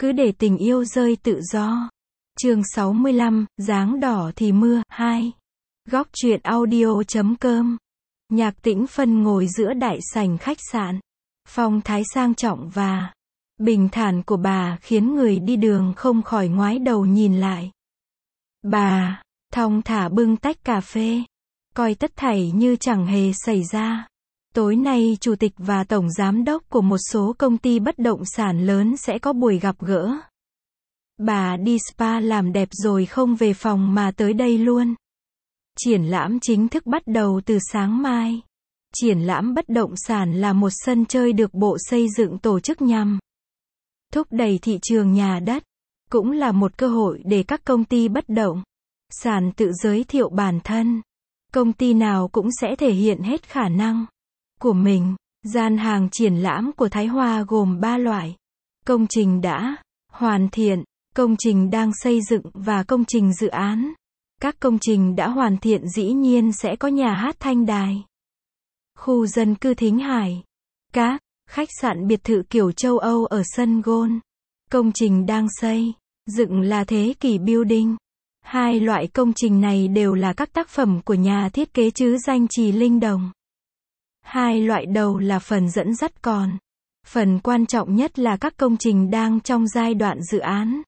Cứ để tình yêu rơi tự do. Chương 65, dáng đỏ thì mưa, 2. Góc truyện audio.com. Nhạc Tĩnh Phân ngồi giữa đại sảnh khách sạn. Phong thái sang trọng và bình thản của bà khiến người đi đường không khỏi ngoái đầu nhìn lại. Bà thong thả bưng tách cà phê, coi tất thảy như chẳng hề xảy ra. Tối nay chủ tịch và tổng giám đốc của một số công ty bất động sản lớn sẽ có buổi gặp gỡ. Bà đi spa làm đẹp rồi không về phòng mà tới đây luôn. Triển lãm chính thức bắt đầu từ sáng mai. Triển lãm bất động sản là một sân chơi được Bộ Xây dựng tổ chức nhằm thúc đẩy thị trường nhà đất, cũng là một cơ hội để các công ty bất động sản tự giới thiệu bản thân. Công ty nào cũng sẽ thể hiện hết khả năng của mình. Gian hàng triển lãm của Thái Hoa gồm 3 loại: công trình đã hoàn thiện, công trình đang xây dựng và công trình dự án. Các công trình đã hoàn thiện dĩ nhiên sẽ có nhà hát Thanh Đài, khu dân cư Thính Hải, các khách sạn biệt thự kiểu châu Âu ở sân golf. Công trình đang xây dựng là Thế Kỷ Building. Hai loại công trình này đều là các tác phẩm của nhà thiết kế trứ danh Trì Linh Đồng. Hai loại đầu là phần dẫn dắt, còn phần quan trọng nhất là các công trình đang trong giai đoạn dự án.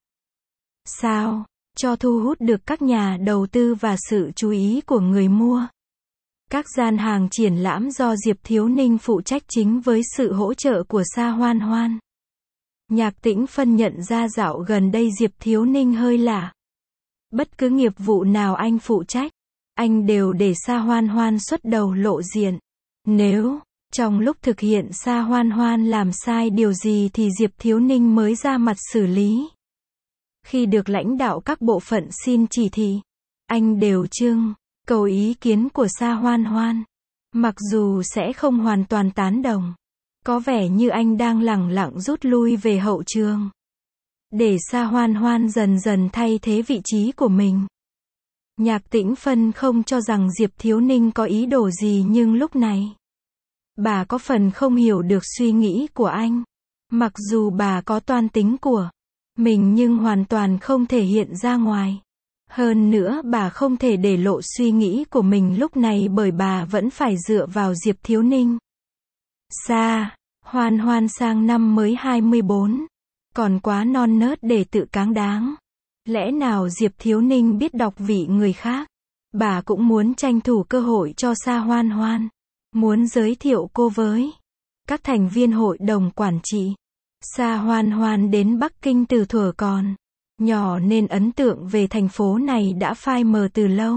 Sao cho thu hút được các nhà đầu tư và sự chú ý của người mua. Các gian hàng triển lãm do Diệp Thiếu Ninh phụ trách chính với sự hỗ trợ của Sa Hoan Hoan. Nhạc Tĩnh Phân nhận ra dạo gần đây Diệp Thiếu Ninh hơi lạ. Bất cứ nghiệp vụ nào anh phụ trách, anh đều để Sa Hoan Hoan xuất đầu lộ diện. Nếu trong lúc thực hiện Sa Hoan Hoan làm sai điều gì thì Diệp Thiếu Ninh mới ra mặt xử lý. Khi được lãnh đạo các bộ phận xin chỉ thị, anh đều trưng cầu ý kiến của Sa Hoan Hoan. Mặc dù sẽ không hoàn toàn tán đồng, có vẻ như anh đang lẳng lặng rút lui về hậu trường, để Sa Hoan Hoan dần dần thay thế vị trí của mình. Nhạc Tĩnh Phân không cho rằng Diệp Thiếu Ninh có ý đồ gì, nhưng lúc này bà có phần không hiểu được suy nghĩ của anh. Mặc dù bà có toan tính của mình nhưng hoàn toàn không thể hiện ra ngoài. Hơn nữa bà không thể để lộ suy nghĩ của mình lúc này bởi bà vẫn phải dựa vào Diệp Thiếu Ninh. Sa Hoan Hoan sang năm mới 24, còn quá non nớt để tự cáng đáng. Lẽ nào Diệp Thiếu Ninh biết đọc vị người khác? Bà cũng muốn tranh thủ cơ hội cho Sa Hoan Hoan, muốn giới thiệu cô với các thành viên hội đồng quản trị. Sa Hoan Hoan đến Bắc Kinh từ thuở còn nhỏ nên ấn tượng về thành phố này đã phai mờ từ lâu.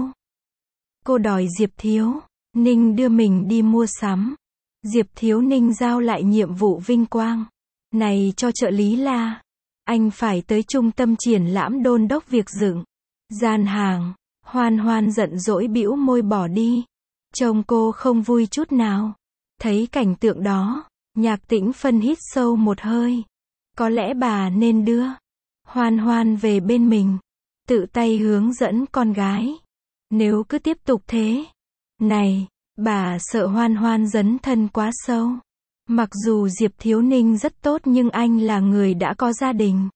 Cô đòi Diệp Thiếu Ninh đưa mình đi mua sắm. Diệp Thiếu Ninh giao lại nhiệm vụ vinh quang này cho trợ lý La. Anh phải tới trung tâm triển lãm đôn đốc việc dựng gian hàng. Hoan Hoan giận dỗi bĩu môi bỏ đi. Trông cô không vui chút nào. Thấy cảnh tượng đó, Nhạc Tĩnh Phân hít sâu một hơi. Có lẽ bà nên đưa Hoan Hoan về bên mình, tự tay hướng dẫn con gái. Nếu cứ tiếp tục thế này, bà sợ Hoan Hoan dấn thân quá sâu. Mặc dù Diệp Thiếu Ninh rất tốt nhưng anh là người đã có gia đình,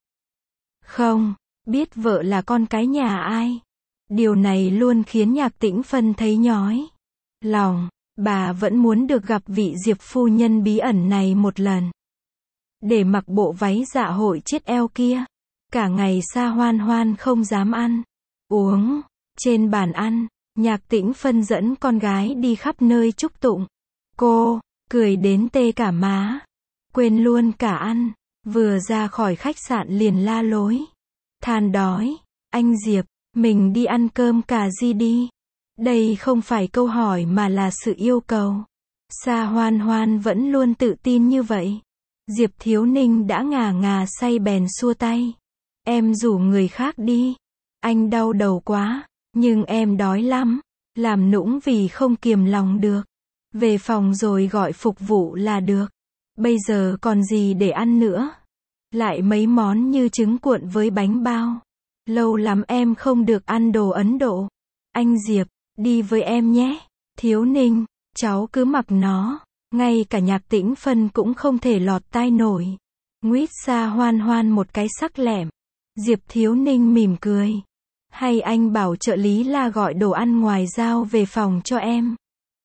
không biết vợ là con cái nhà ai. Điều này luôn khiến Nhạc Tĩnh Phân thấy nhói lòng. Bà vẫn muốn được gặp vị Diệp phu nhân bí ẩn này một lần, để mặc bộ váy dạ hội chiết eo kia. Cả ngày Sa Hoan Hoan không dám ăn uống. Trên bàn ăn, Nhạc Tĩnh Phân dẫn con gái đi khắp nơi chúc tụng. Cô cười đến tê cả má, quên luôn cả ăn. Vừa ra khỏi khách sạn liền la lối, than đói. Anh Diệp, mình đi ăn cơm cà ri đi. Đây không phải câu hỏi mà là sự yêu cầu. Sa Hoan Hoan vẫn luôn tự tin như vậy. Diệp Thiếu Ninh đã ngà ngà say bèn xua tay. Em rủ người khác đi. Anh đau đầu quá, nhưng em đói lắm. Làm nũng vì không kiềm lòng được. Về phòng rồi gọi phục vụ là được. Bây giờ còn gì để ăn nữa. Lại mấy món như trứng cuộn với bánh bao. Lâu lắm em không được ăn đồ Ấn Độ. Anh Diệp, đi với em nhé. Thiếu Ninh, cháu cứ mặc nó. Ngay cả Nhạc Tĩnh Phân cũng không thể lọt tai nổi. Nguyết Sa Hoan Hoan một cái sắc lẹm. Diệp Thiếu Ninh mỉm cười. Hay anh bảo trợ lý La gọi đồ ăn ngoài giao về phòng cho em.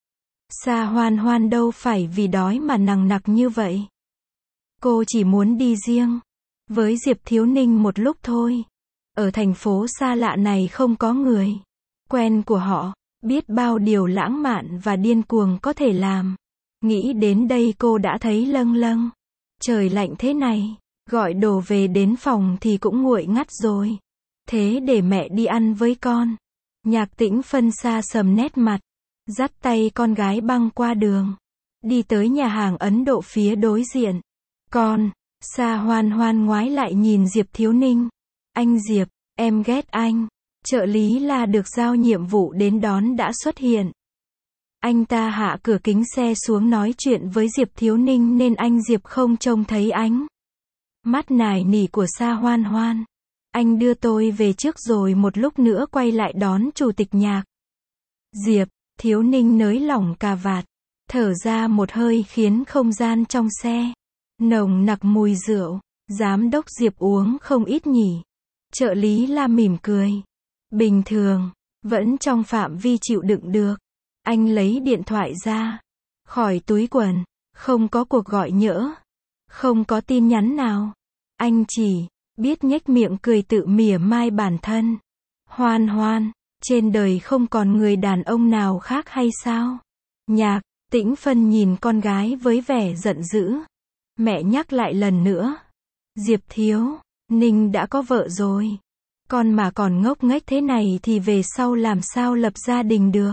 Sa Hoan Hoan đâu phải vì đói mà nằng nặc như vậy. Cô chỉ muốn đi riêng với Diệp Thiếu Ninh một lúc thôi. Ở thành phố xa lạ này không có người quen của họ, biết bao điều lãng mạn và điên cuồng có thể làm. Nghĩ đến đây cô đã thấy lâng lâng. Trời lạnh thế này, gọi đồ về đến phòng thì cũng nguội ngắt rồi. Thế để mẹ đi ăn với con. Nhạc Tĩnh Phân xa sầm nét mặt, dắt tay con gái băng qua đường, đi tới nhà hàng Ấn Độ phía đối diện. Con, Sa Hoan Hoan ngoái lại nhìn Diệp Thiếu Ninh. Anh Diệp, em ghét anh. Trợ lý La được giao nhiệm vụ đến đón đã xuất hiện. Anh ta hạ cửa kính xe xuống nói chuyện với Diệp Thiếu Ninh nên anh Diệp không trông thấy ánh mắt nài nỉ của Sa Hoan Hoan. Anh đưa tôi về trước rồi một lúc nữa quay lại đón chủ tịch Nhạc. Diệp Thiếu Ninh nới lỏng cà vạt, thở ra một hơi khiến không gian trong xe nồng nặc mùi rượu. Giám đốc Diệp uống không ít nhỉ? Trợ lý La mỉm cười. Bình thường, vẫn trong phạm vi chịu đựng được. Anh lấy điện thoại ra khỏi túi quần, không có cuộc gọi nhỡ, không có tin nhắn nào. Anh chỉ biết nhếch miệng cười tự mỉa mai bản thân. Hoan Hoan, trên đời không còn người đàn ông nào khác hay sao? Nhạc Tĩnh Phân nhìn con gái với vẻ giận dữ. Mẹ nhắc lại lần nữa. Diệp Thiếu Ninh đã có vợ rồi. Con mà còn ngốc nghếch thế này thì về sau làm sao lập gia đình được?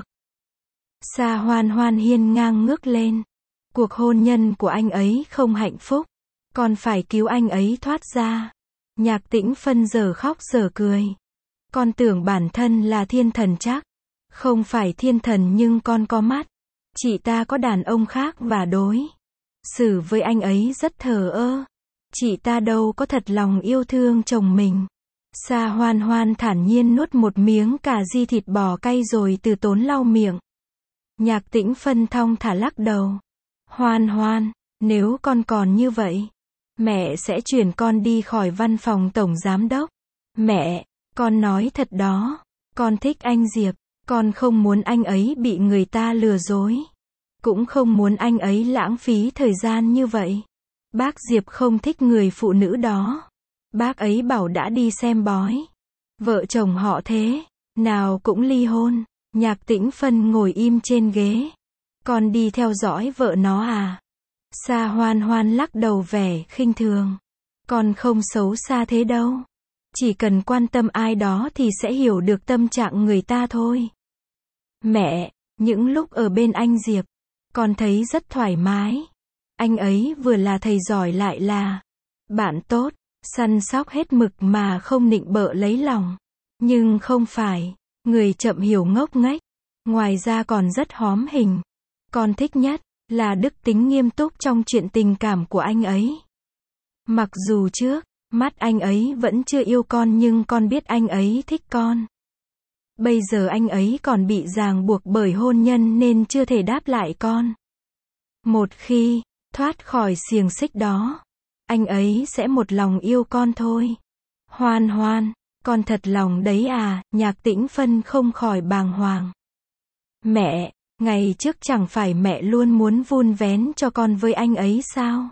Sa Hoan Hoan hiên ngang ngước lên. Cuộc hôn nhân của anh ấy không hạnh phúc. Con phải cứu anh ấy thoát ra. Nhạc Tĩnh Phân giờ khóc giờ cười. Con tưởng bản thân là thiên thần chắc. Không phải thiên thần nhưng con có mắt. Chị ta có đàn ông khác và đối xử với anh ấy rất thờ ơ. Chị ta đâu có thật lòng yêu thương chồng mình. Sa Hoan Hoan thản nhiên nuốt một miếng cà ri thịt bò cay rồi từ tốn lau miệng. Nhạc Tĩnh Phân thong thả lắc đầu. Hoan Hoan, nếu con còn như vậy, mẹ sẽ chuyển con đi khỏi văn phòng tổng giám đốc. Mẹ, con nói thật đó, con thích anh Diệp, con không muốn anh ấy bị người ta lừa dối. Cũng không muốn anh ấy lãng phí thời gian như vậy. Bác Diệp không thích người phụ nữ đó. Bác ấy bảo đã đi xem bói. Vợ chồng họ thế nào cũng ly hôn. Nhạc Tĩnh Phân ngồi im trên ghế. Con đi theo dõi vợ nó à? Sa Hoan Hoan lắc đầu vẻ khinh thường. Con không xấu xa thế đâu. Chỉ cần quan tâm ai đó thì sẽ hiểu được tâm trạng người ta thôi. Mẹ, những lúc ở bên anh Diệp, con thấy rất thoải mái. Anh ấy vừa là thầy giỏi lại là bạn tốt, săn sóc hết mực mà không nịnh bợ lấy lòng. Nhưng không phải người chậm hiểu ngốc nghếch. Ngoài ra còn rất hóm hình. Con thích nhất là đức tính nghiêm túc trong chuyện tình cảm của anh ấy. Mặc dù trước mắt anh ấy vẫn chưa yêu con nhưng con biết anh ấy thích con. Bây giờ anh ấy còn bị ràng buộc bởi hôn nhân nên chưa thể đáp lại con. Một khi thoát khỏi xiềng xích đó, anh ấy sẽ một lòng yêu con thôi. Hoan Hoan, con thật lòng đấy à? Nhạc Tĩnh Phân không khỏi bàng hoàng. Mẹ, ngày trước chẳng phải mẹ luôn muốn vun vén cho con với anh ấy sao?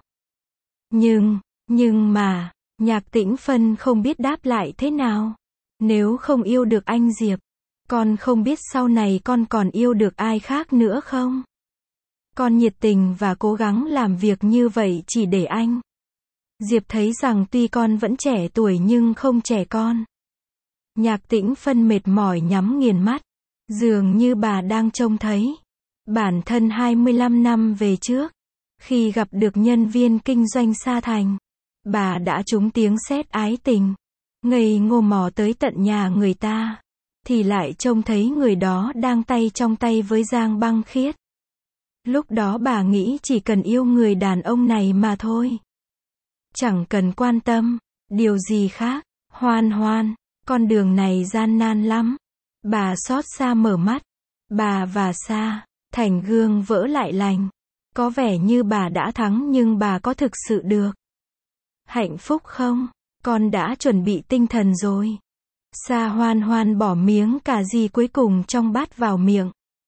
Nhưng mà, Nhạc Tĩnh Phân không biết đáp lại thế nào. Nếu không yêu được anh Diệp, con không biết sau này con còn yêu được ai khác nữa không? Con nhiệt tình và cố gắng làm việc như vậy chỉ để anh Diệp thấy rằng tuy con vẫn trẻ tuổi nhưng không trẻ con. Nhạc Tĩnh Phân mệt mỏi nhắm nghiền mắt. Dường như bà đang trông thấy bản thân 25 năm về trước. Khi gặp được nhân viên kinh doanh xa thành, bà đã trúng tiếng sét ái tình. Ngây ngô mò tới tận nhà người ta. Thì lại trông thấy người đó đang tay trong tay với Giang Băng Khiết. Lúc đó bà nghĩ chỉ cần yêu người đàn ông này mà thôi. Chẳng cần quan tâm điều gì khác. Hoan Hoan, con đường này gian nan lắm. Bà xót xa mở mắt. Bà và Sa thành gương vỡ lại lành. Có vẻ như bà đã thắng nhưng bà có thực sự được Hạnh phúc không? Con đã chuẩn bị tinh thần rồi. Sa Hoan Hoan bỏ miếng cà ri cuối cùng trong bát vào miệng.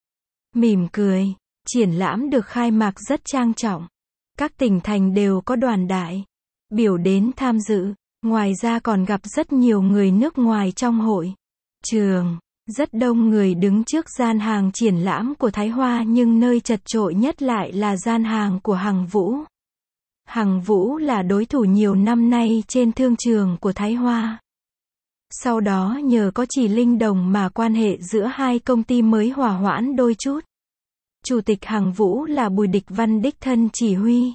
Mỉm cười. Triển lãm được khai mạc rất trang trọng. Các tỉnh thành đều có đoàn đại biểu đến tham dự. Ngoài ra còn gặp rất nhiều người nước ngoài trong hội trường. Rất đông người đứng trước gian hàng triển lãm của Thái Hoa, nhưng nơi chật chội nhất lại là gian hàng của Hằng Vũ. Hằng Vũ là đối thủ nhiều năm nay trên thương trường của Thái Hoa. Sau đó nhờ có Chỉ Linh Đồng mà quan hệ giữa hai công ty mới hòa hoãn đôi chút. Chủ tịch Hằng Vũ là Bùi Địch Văn đích thân chỉ huy.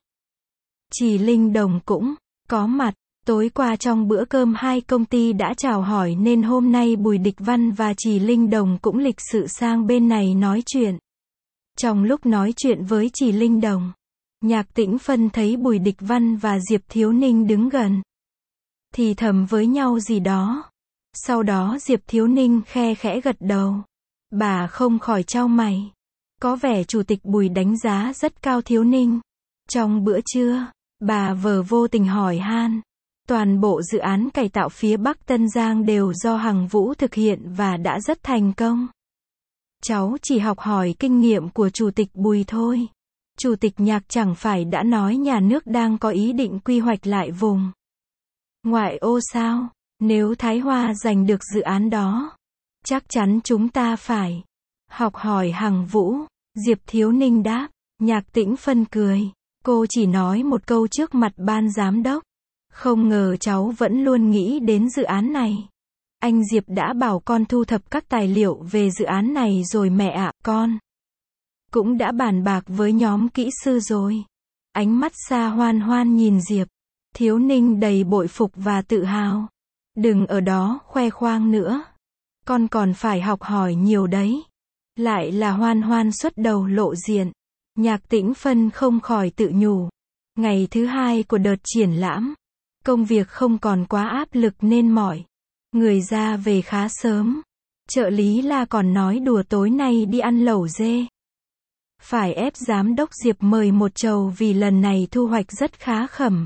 Chỉ Linh Đồng cũng có mặt. Tối qua trong bữa cơm hai công ty đã chào hỏi nên hôm nay Bùi Địch Văn và Chỉ Linh Đồng cũng lịch sự sang bên này nói chuyện. Trong lúc nói chuyện với Chỉ Linh Đồng, Nhạc Tĩnh Phân thấy Bùi Địch Văn và Diệp Thiếu Ninh đứng gần, thì thầm với nhau gì đó. Sau đó Diệp Thiếu Ninh khe khẽ gật đầu. Bà không khỏi chau mày. Có vẻ Chủ tịch Bùi đánh giá rất cao Thiếu Ninh. Trong bữa trưa, bà vờ vô tình hỏi han. Toàn bộ dự án cải tạo phía Bắc Tân Giang đều do Hằng Vũ thực hiện và đã rất thành công. Cháu chỉ học hỏi kinh nghiệm của Chủ tịch Bùi thôi. Chủ tịch Nhạc chẳng phải đã nói nhà nước đang có ý định quy hoạch lại vùng ngoại ô sao? Nếu Thái Hoa giành được dự án đó, chắc chắn chúng ta phải học hỏi Hằng Vũ. Diệp Thiếu Ninh đáp. Nhạc Tĩnh Phân cười. Cô chỉ nói một câu trước mặt ban giám đốc. Không ngờ cháu vẫn luôn nghĩ đến dự án này. Anh Diệp đã bảo con thu thập các tài liệu về dự án này rồi mẹ ạ, con cũng đã bàn bạc với nhóm kỹ sư rồi. Ánh mắt Sa Hoan Hoan nhìn Diệp Thiếu Ninh đầy bội phục và tự hào. Đừng ở đó khoe khoang nữa. Con còn phải học hỏi nhiều đấy. Lại là Hoan Hoan xuất đầu lộ diện. Nhạc Tĩnh Phân không khỏi tự nhủ. Ngày thứ hai của đợt triển lãm, công việc không còn quá áp lực nên mỏi người ra về khá sớm. Trợ lý La còn nói đùa tối nay đi ăn lẩu dê. Phải ép giám đốc Diệp mời một chầu vì lần này thu hoạch rất khá khẩm.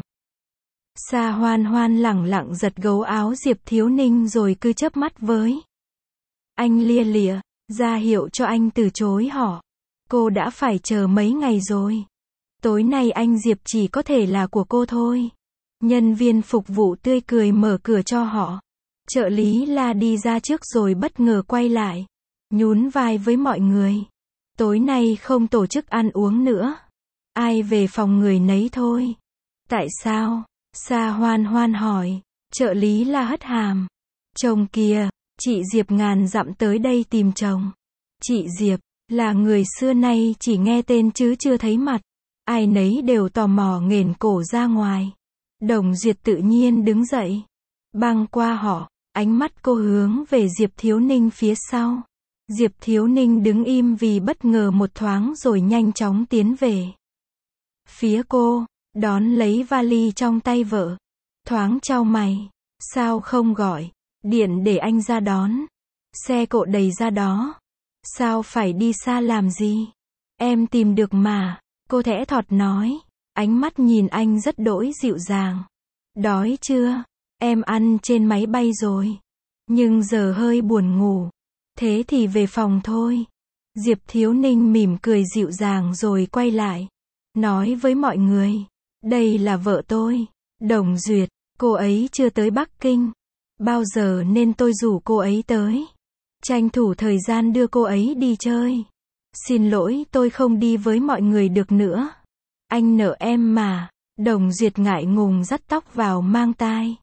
Sa Hoan Hoan lẳng lặng giật gấu áo Diệp Thiếu Ninh rồi cứ chớp mắt với anh lia lịa, ra hiệu cho anh từ chối họ. Cô đã phải chờ mấy ngày rồi. Tối nay anh Diệp chỉ có thể là của cô thôi. Nhân viên phục vụ tươi cười mở cửa cho họ. Trợ lý La đi ra trước rồi bất ngờ quay lại, nhún vai với mọi người. Tối nay không tổ chức ăn uống nữa. Ai về phòng người nấy thôi. Tại sao? Sa Hoan Hoan hỏi. Trợ lý La hất hàm. Chồng kìa, chị Diệp ngàn dặm tới đây tìm chồng. Chị Diệp là người xưa nay chỉ nghe tên chứ chưa thấy mặt. Ai nấy đều tò mò nghển cổ ra ngoài. Đồng Duyệt tự nhiên đứng dậy, băng qua họ, ánh mắt cô hướng về Diệp Thiếu Ninh phía sau. Diệp Thiếu Ninh đứng im vì bất ngờ một thoáng rồi nhanh chóng tiến về phía cô, đón lấy vali trong tay vợ. Thoáng chau mày, sao không gọi điện để anh ra đón? Xe cộ đầy ra đó. Sao phải đi xa làm gì? Em tìm được mà, cô thẽ thọt nói. Ánh mắt nhìn anh rất đỗi dịu dàng. Đói chưa? Em ăn trên máy bay rồi. Nhưng giờ hơi buồn ngủ. Thế thì về phòng thôi. Diệp Thiếu Ninh mỉm cười dịu dàng rồi quay lại. Nói với mọi người. Đây là vợ tôi, Đồng Duyệt. Cô ấy chưa tới Bắc Kinh bao giờ nên tôi rủ cô ấy tới. Tranh thủ thời gian đưa cô ấy đi chơi. Xin lỗi tôi không đi với mọi người được nữa. Anh nợ em mà. Đồng Duyệt ngại ngùng dắt tóc vào mang tai.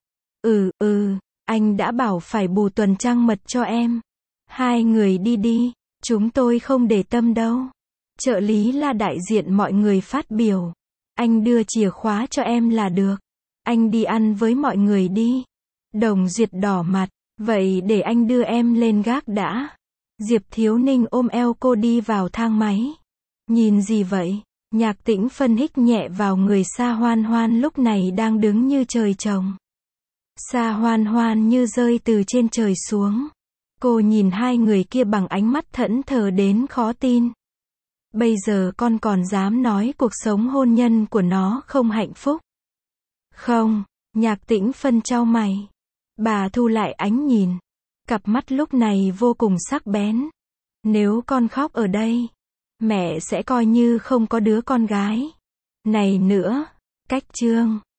Anh đã bảo phải bù tuần trăng mật cho em. Hai người đi đi, chúng tôi không để tâm đâu. Trợ lý là đại diện mọi người phát biểu. Anh đưa chìa khóa cho em là được. Anh đi ăn với mọi người đi. Đồng Duyệt đỏ mặt. Vậy để anh đưa em lên gác đã. Diệp Thiếu Ninh ôm eo cô đi vào thang máy. Nhìn gì vậy? Nhạc Tĩnh Phân hít nhẹ vào người Sa Hoan Hoan lúc này đang đứng như trời trồng. Sa Hoan Hoan như rơi từ trên trời xuống. Cô nhìn hai người kia bằng ánh mắt thẫn thờ đến khó tin. Bây giờ con còn dám nói cuộc sống hôn nhân của nó không hạnh phúc? Không, Nhạc Tĩnh Phân chau mày. Bà thu lại ánh nhìn. Cặp mắt lúc này vô cùng sắc bén. Nếu con khóc ở đây, mẹ sẽ coi như không có đứa con gái này nữa. Cách chương